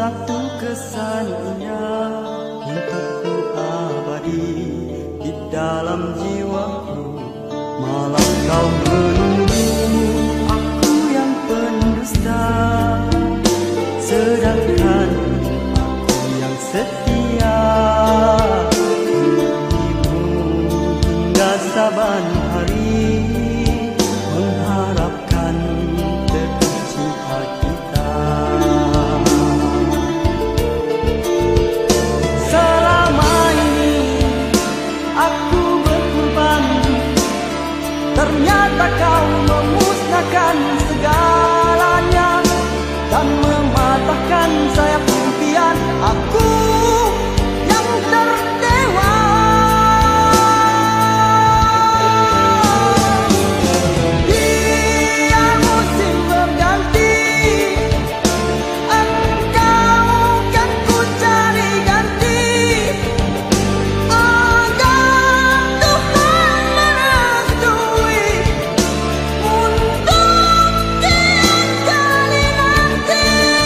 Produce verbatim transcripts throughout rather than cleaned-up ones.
satu kesan indah untukku abadi di dalam jiwaku. Malah kau menuduh aku yang pendusta, sedangkan aku yang setia menantimu hingga saban hari, mengharapkan teguh cinta kita. Selama ini aku berkorban, ternyata kau memusnahkan segalanya dan mematahkan sayap impian aku yang terdewa. Biar musim berganti, engkau kan ku cari ganti, agar Tuhan merestui untuk tiap kali nanti.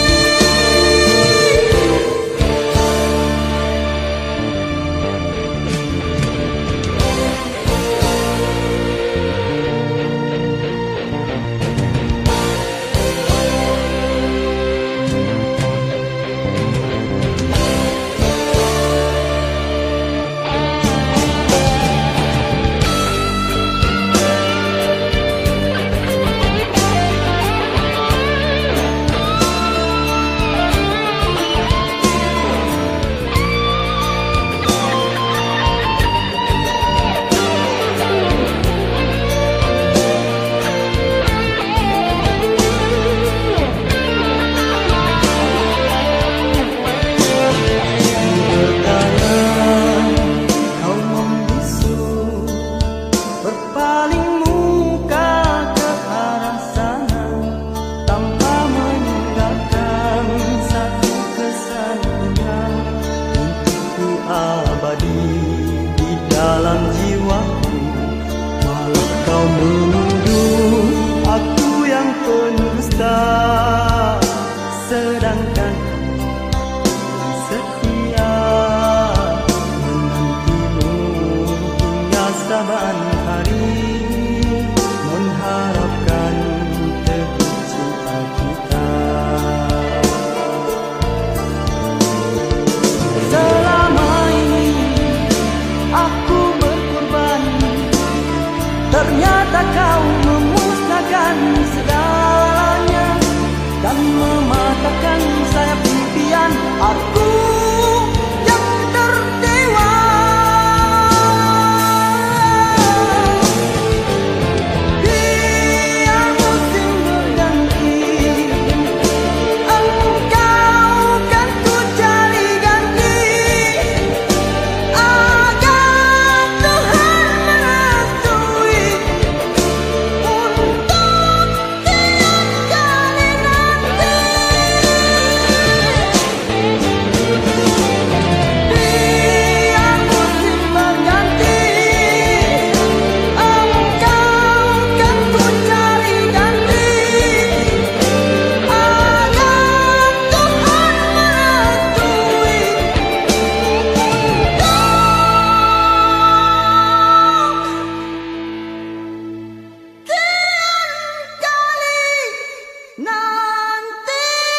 Dalam jiwaku, malah kau menuduh aku yang pendusta, sedangkan aku setia menantimu hingga saban hari, mengharapkan teguh cinta kita. Ternyata kau memusnahkan segalanya dan mematahkan sayap impian aku yang terdewa. Biar musim berganti, engkau kan ku cari ganti, agar Tuhan merestui untuk tiap kali nanti. Biar musim berganti, engkau kan ku cari ganti, agar Tuhan merestui tiap kali nanti.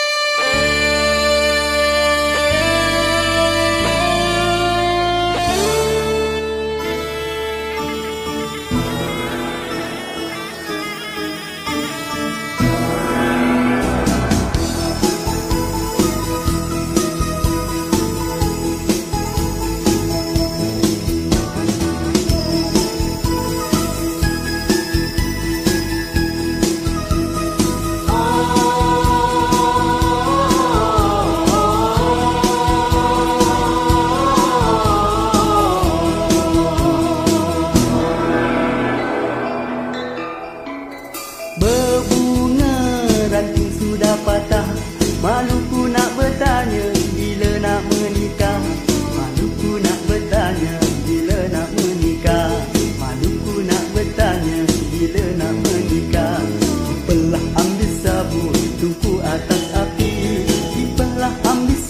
Berbunga ranting sudah patah, maluku nak bertanya bila nak menikah. Maluku nak bertanya bila nak menikah. Maluku nak bertanya bila nak menikah. Dibelah ambil sabun, tungku atas api. Dibelah ambil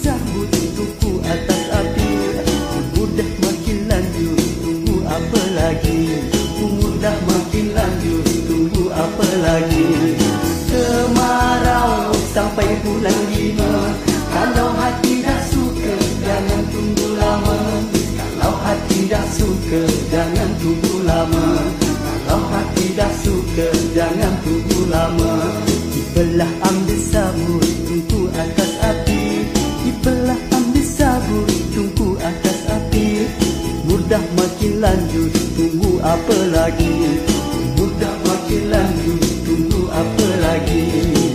suka, jangan tunggu lama. Kalau hati dah suka, jangan tunggu lama. Dibelah ambil sabut, tunggu atas api. Dibelah ambil sabut, tunggu atas api. Mudah makin lanjut, tunggu apa lagi? Mudah makin lanjut, tunggu apa lagi?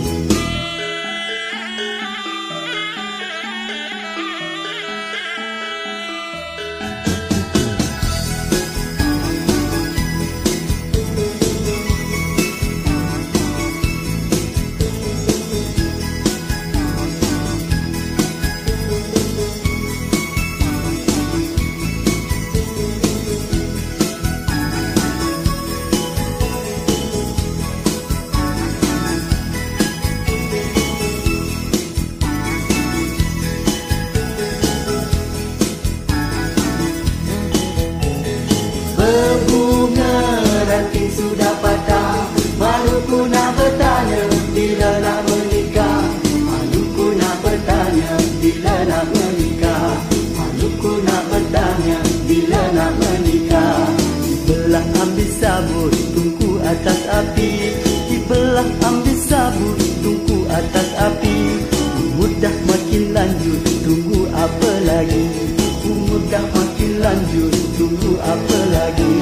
Ranting sudah patah, maluku nak bertanya bila nak menikah. Maluku nak bertanya bila nak menikah. Maluku nak bertanya bila nak menikah. Dibelah ambil sabut, tunggu atas api. Dibelah ambil sabut, tunggu atas api. Mudah makin lanjut, tunggu apa lagi? Mudah makin lanjut, tunggu apa lagi?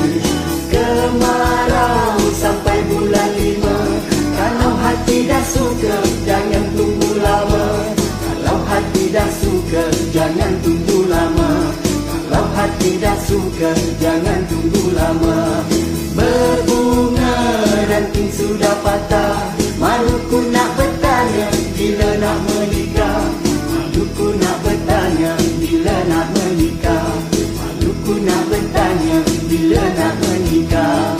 Kemarau sampai bulan lima. Kalau hati dah suka, jangan tunggu lama. Kalau hati dah suka, jangan tunggu lama. Kalau hati dah suka, jangan tunggu lama. Berbunga ranting sudah patah, maluku nak bertanya bila nak menikah. Maluku nak bertanya bila nak menikah. Maluku nak bertanya bila nak menikah.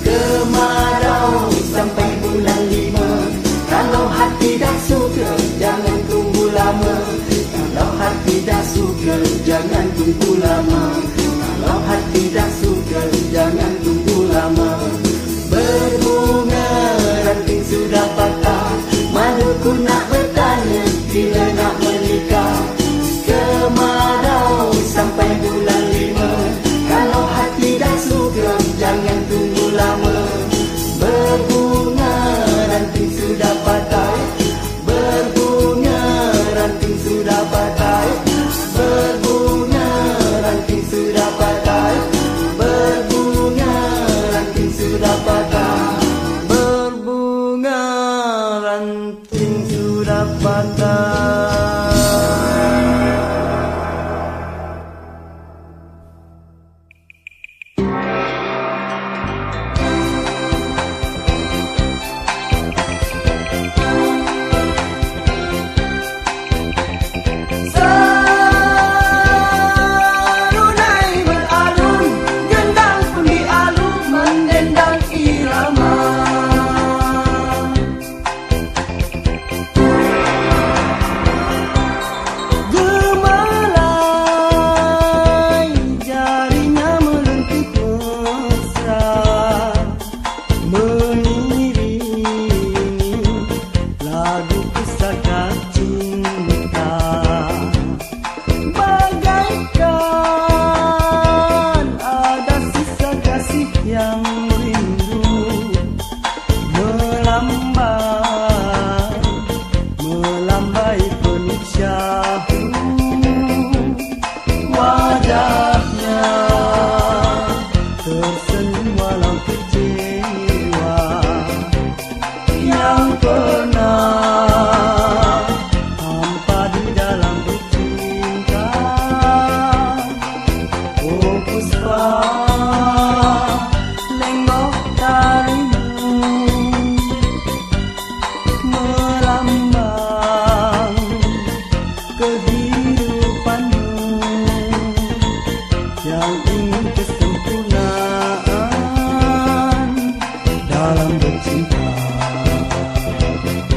Kemarau sampai bulan lima. Kalau hati dah suka, jangan tunggu lama. Kalau hati dah suka, jangan tunggu lama. Kalau hati dah suka, jangan tunggu lama. Berbunga ranting sudah patah, maluku nak bertanya bila nak menikah. Kemarau sampai bulan lima. Kalau hati dah suka, jangan tunggu lama. Berbunga ranting sudah patah. Berbunga ranting sudah patah. Berbunga ranting sudah patah. Berbunga ranting sudah patah. Berbunga ranting sudah patah. Dalam bercinta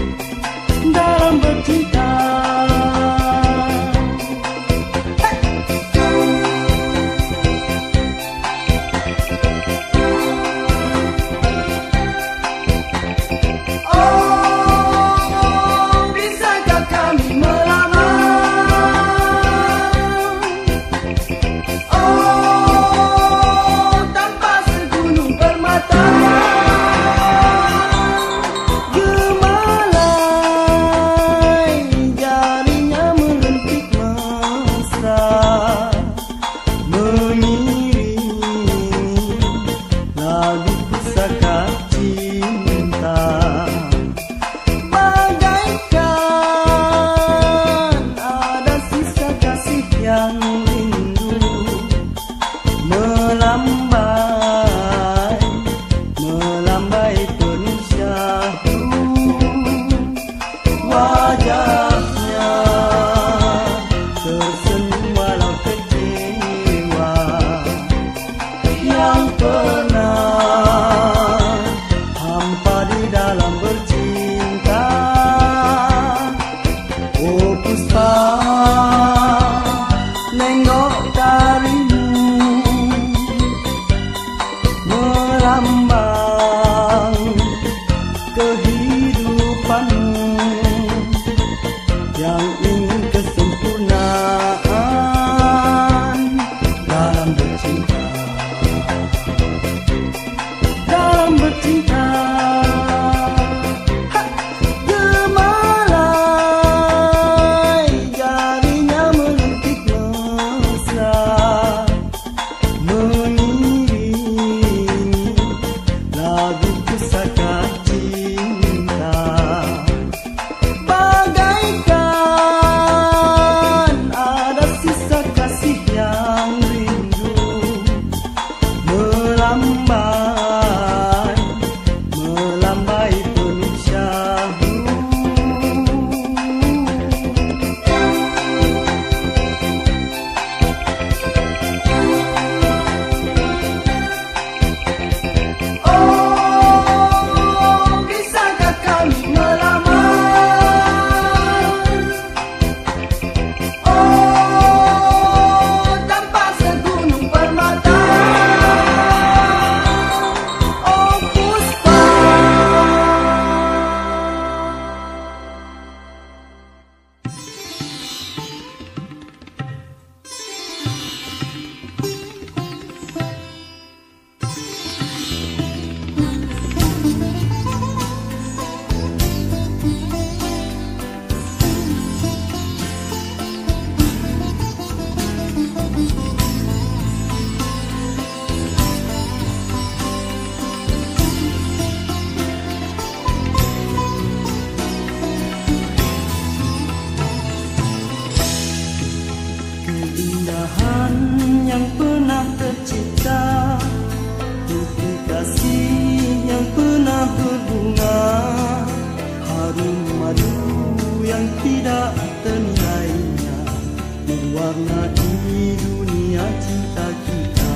madu yang tidak ternilainya mewarnai dunia cinta kita.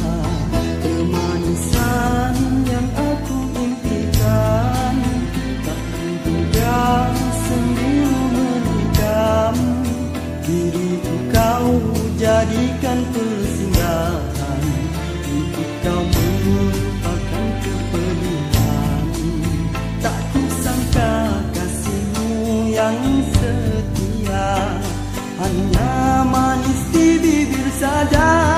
Kemanisan yang aku impikan tak terduga sembilu menikam. Diriku kau jadikan persinggahan untuk kau melupakan kepedihan. Tak kusangka kasihmu yang setia hanya manis di bibir saja.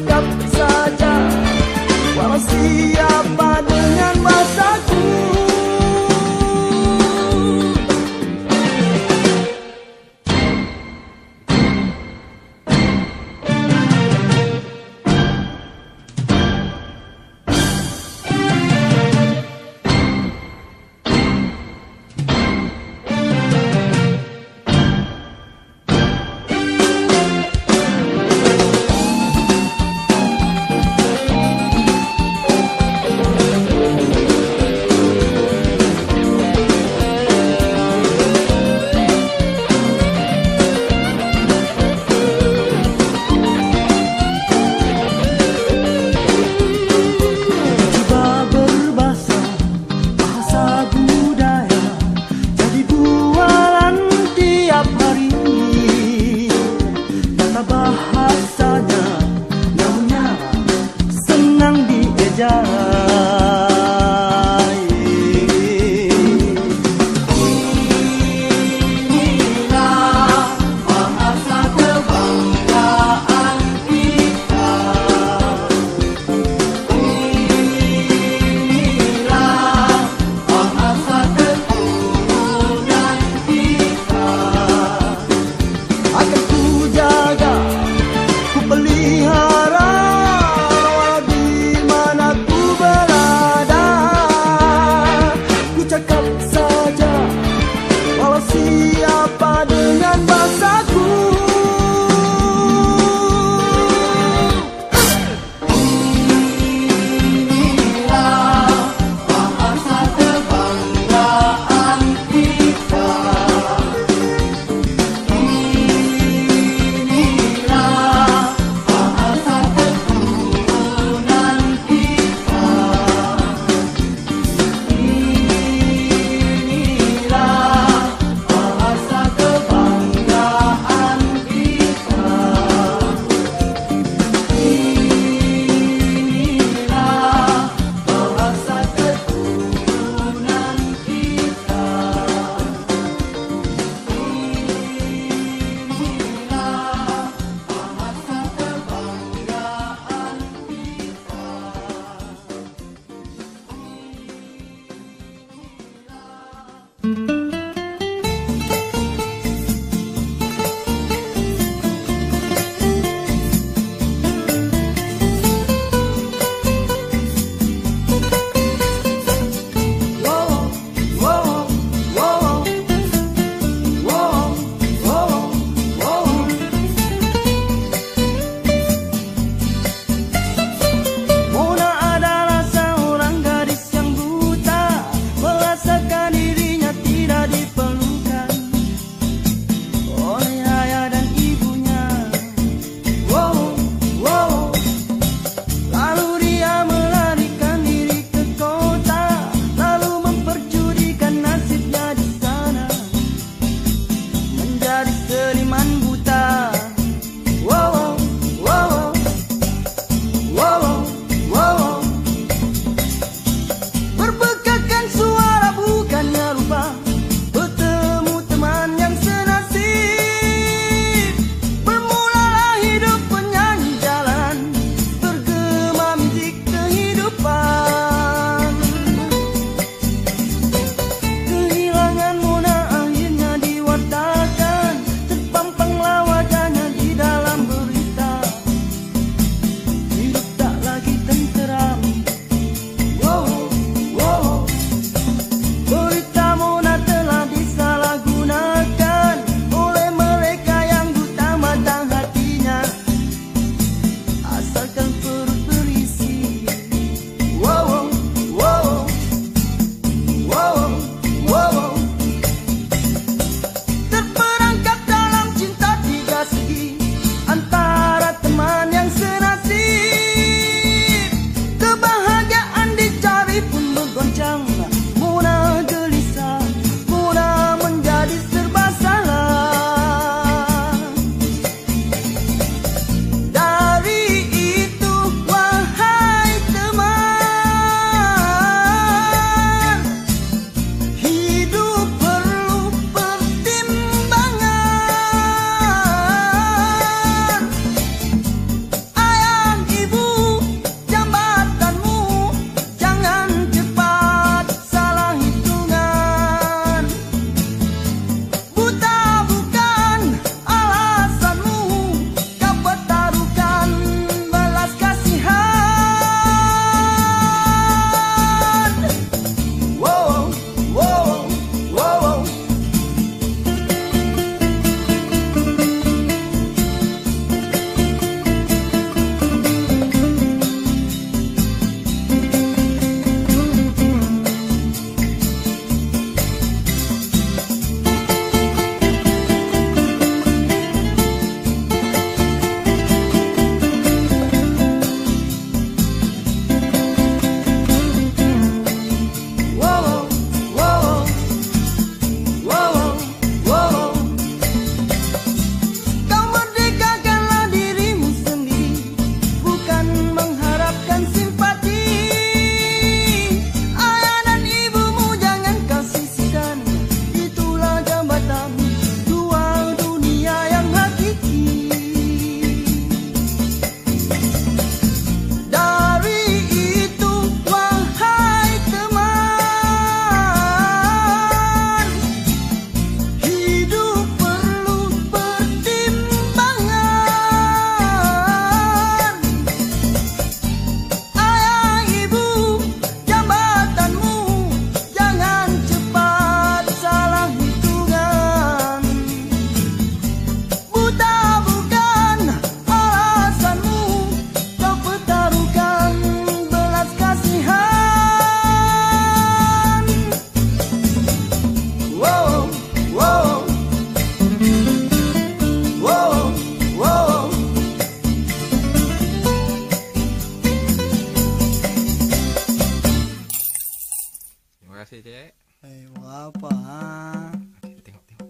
cakap saja, walau siapa dengan bahasaku. dia, Cik. Eh, buat apa ha? Okay, tengok, tengok.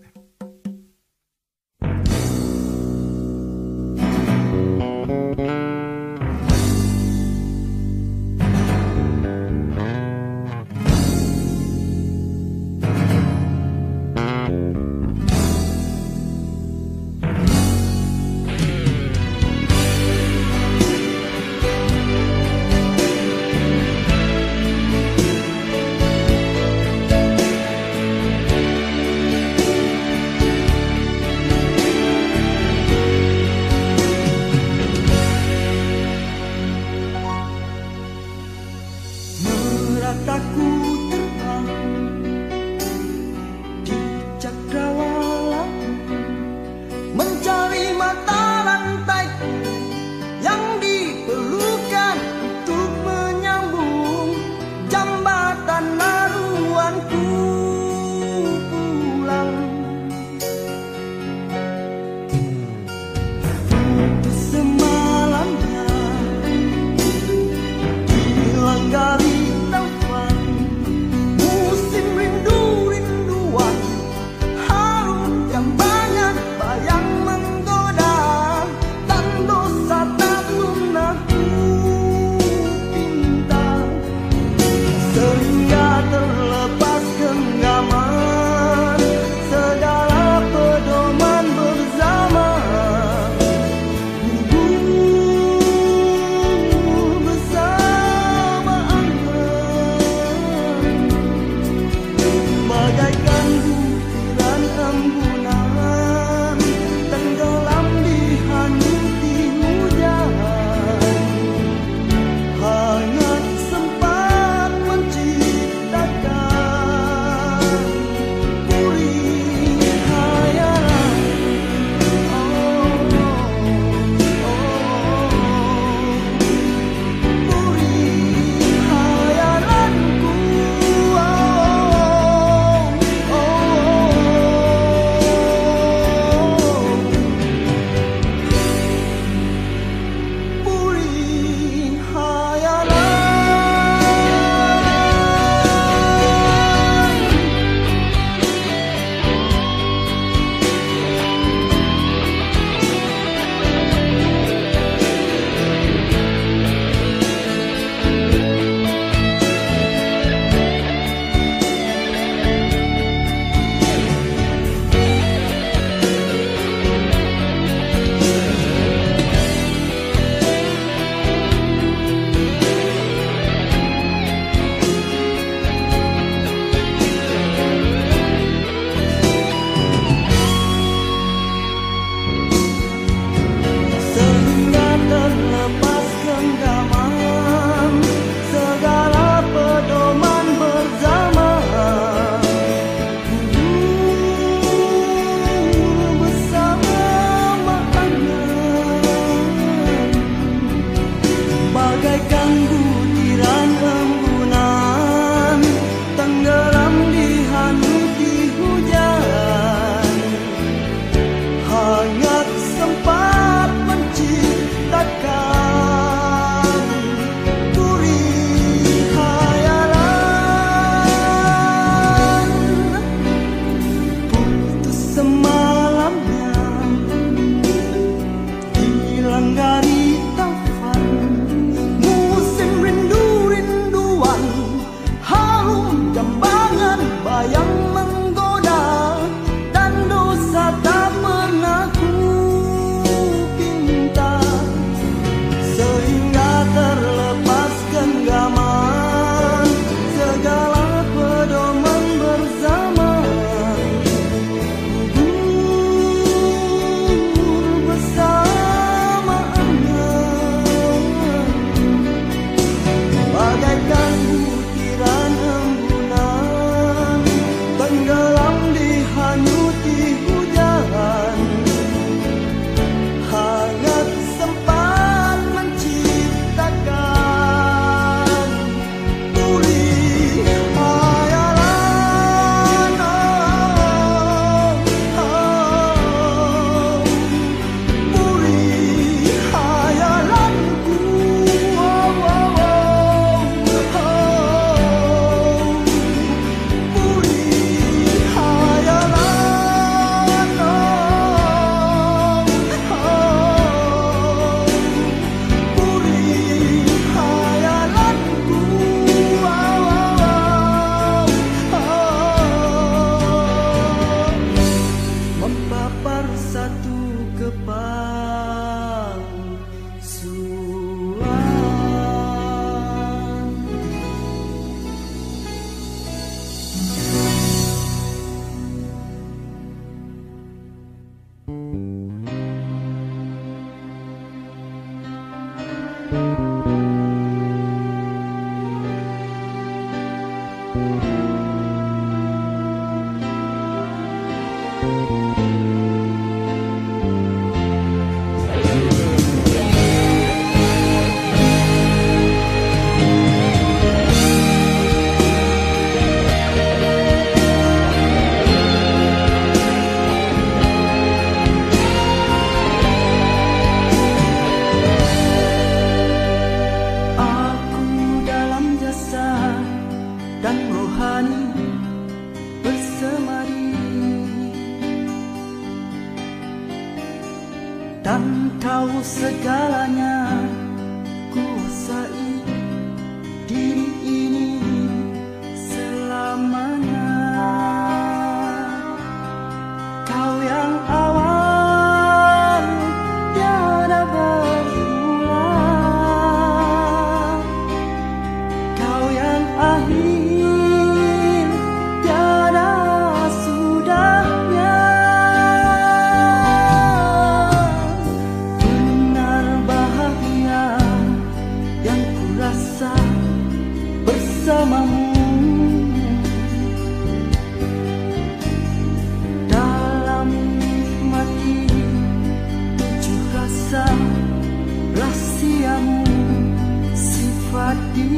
hati.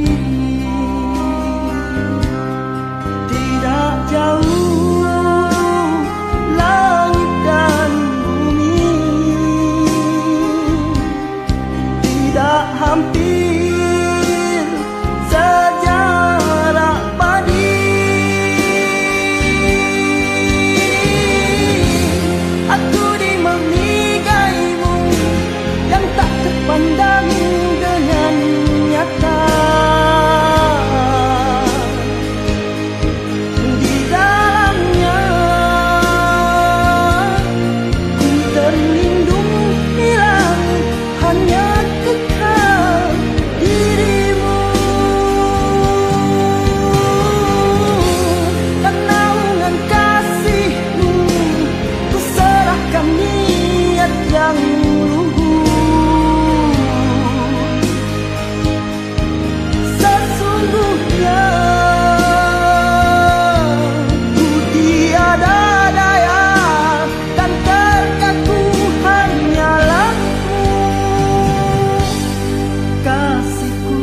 Tidak jauh langit dan bumi, tidak hampir sejarak padi. Aku di menigaimu yang tak terpandang dengan nyata. Di dalamnya ku terlindung hilang, hanya kekal dirimu. Dan naungan kasihmu ku serahkan niat yang luhur. Sesungguhnya ku tiada daya dan terkaku hanyalah kasihku.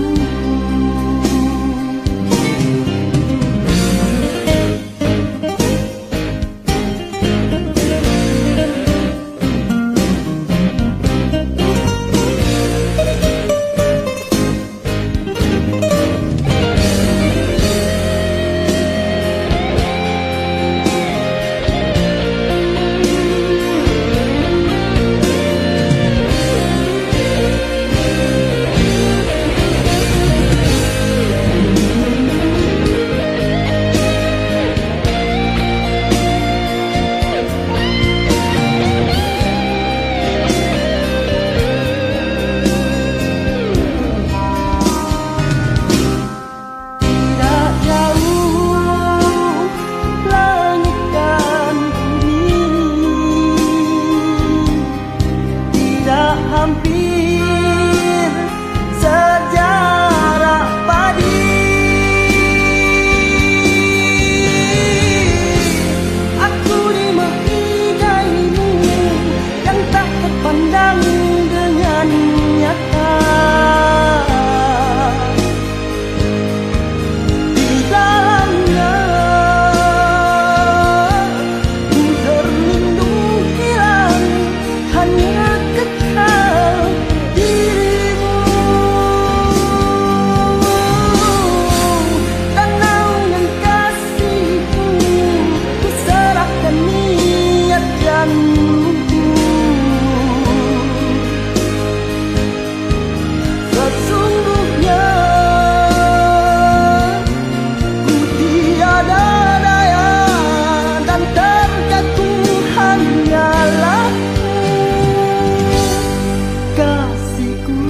Tidak jauh langit dan bumi, tidak hampir sejarak padi. Aku di menigaimu yang tak terpandang dengan nyata. Di dalamnya ku terlindung hilang, hanya kekal dirimu. Dan naungan kasihmu ku serahkan niat yang luhur. Sesungguhnya ku tiada daya dan terkaku hanyalah kasihku.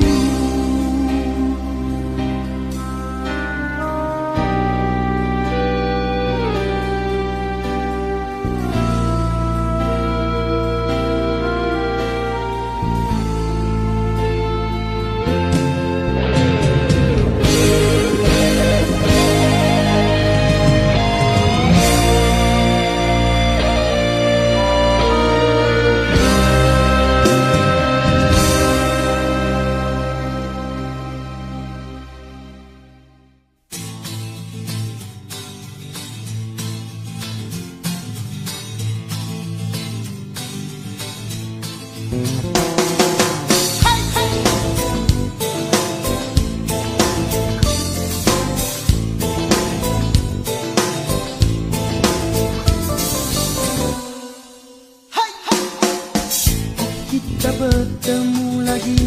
Kita bertemu lagi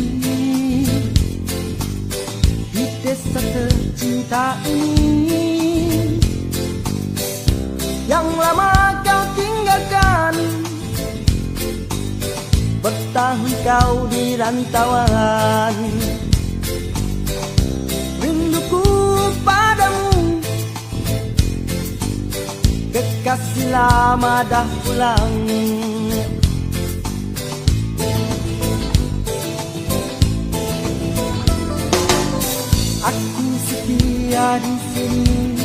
di desa tercinta ini, yang lama kau tinggalkan. Bertahun kau di rantauan. Rinduku padamu, kekasih lama dah pulang. Aku setia di sini,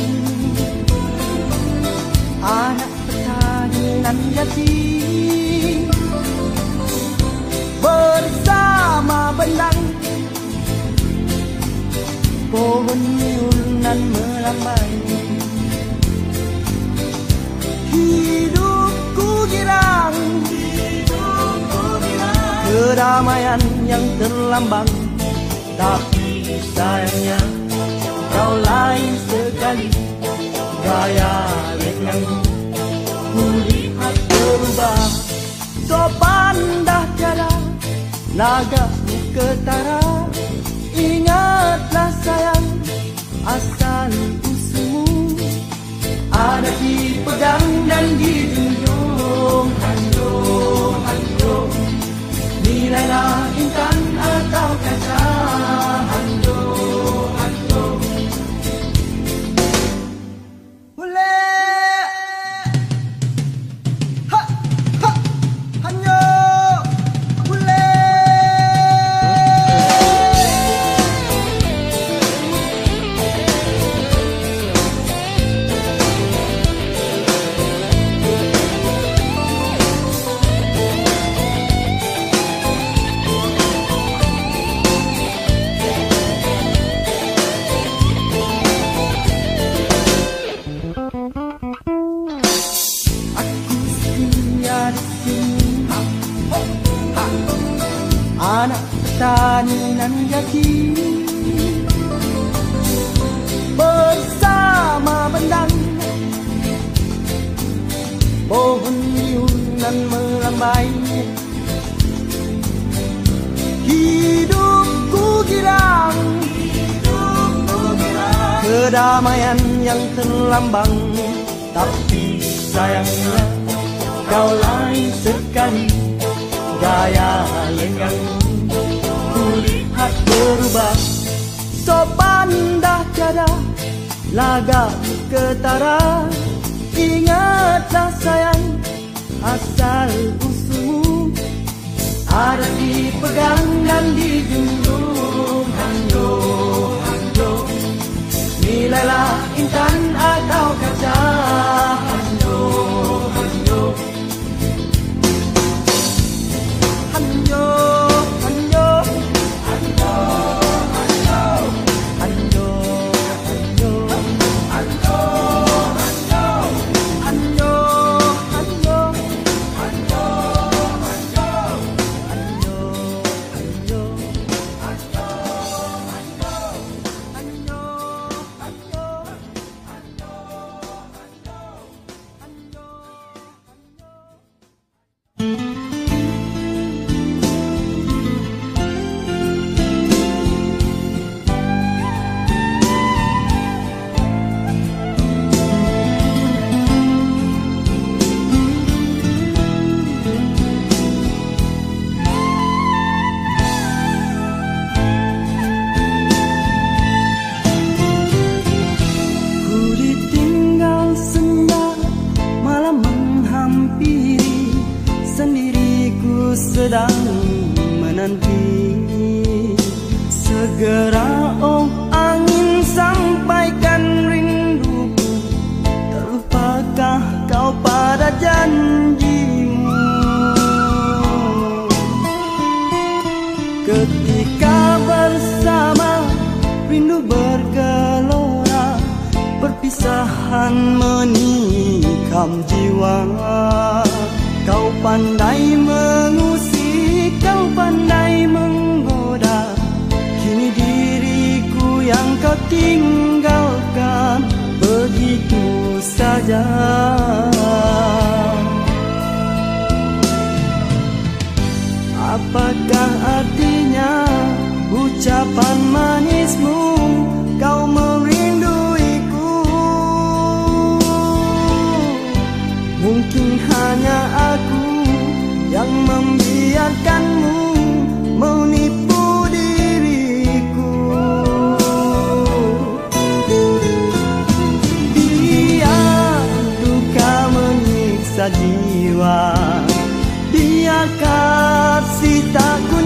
anak petani nan jati, bersama benang pohon nyunan melambai. Hidupku girang, hidupku girang, keramaian yang terlambang. Tapi sayangnya kau lain sekali, gaya lenganmu kulihat berubah. Sopan dah tiada, nagamu ketara. Ingatlah sayang, asal usulmu ada dipegang dan dijunjung. Hanjung, hanjung, nilailah intan atau kaca. Hanjung, hanjung, boleh. Ha, ha, hanjung, boleh. Anak petani nan jati, bersama bendang pohon nyunan melambai. Hidupku girang, hidupku girang, kedamaian yang terlambang. Tapi sayangnya kau lain sekali, gaya lenganmu kulihat berubah. Sopan dah tiada, lagamu ketara. Ingatlah sayang, asal usulmu ada dipegang dan dijunjung. Hanjung, hanjung, nilailah intan atau kaca. Hanjung, hanjung, sedang menanti. Segera oh angin sampaikan rinduku, terlupakah kau pada janjimu? Ketika bersama rindu bergelora, perpisahan menikam jiwa. Kau pandai mengusik, kau pandai menggoda. Kini diriku yang kau tinggalkan begitu saja. Apakah artinya ucapan manismu? Kau merinduiku. Mungkin hanya aku yang membiarkanmu menipu diriku. Biar duka menyiksa jiwa, biar kasih tak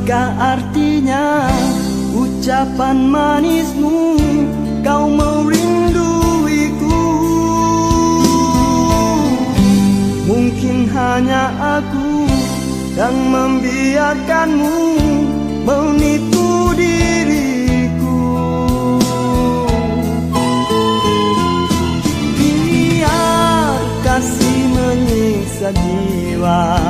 Apakah artinya ucapan manismu, kau merinduiku? Mungkin hanya aku yang membiarkanmu menipu diriku. Biar kasih menyiksa jiwa,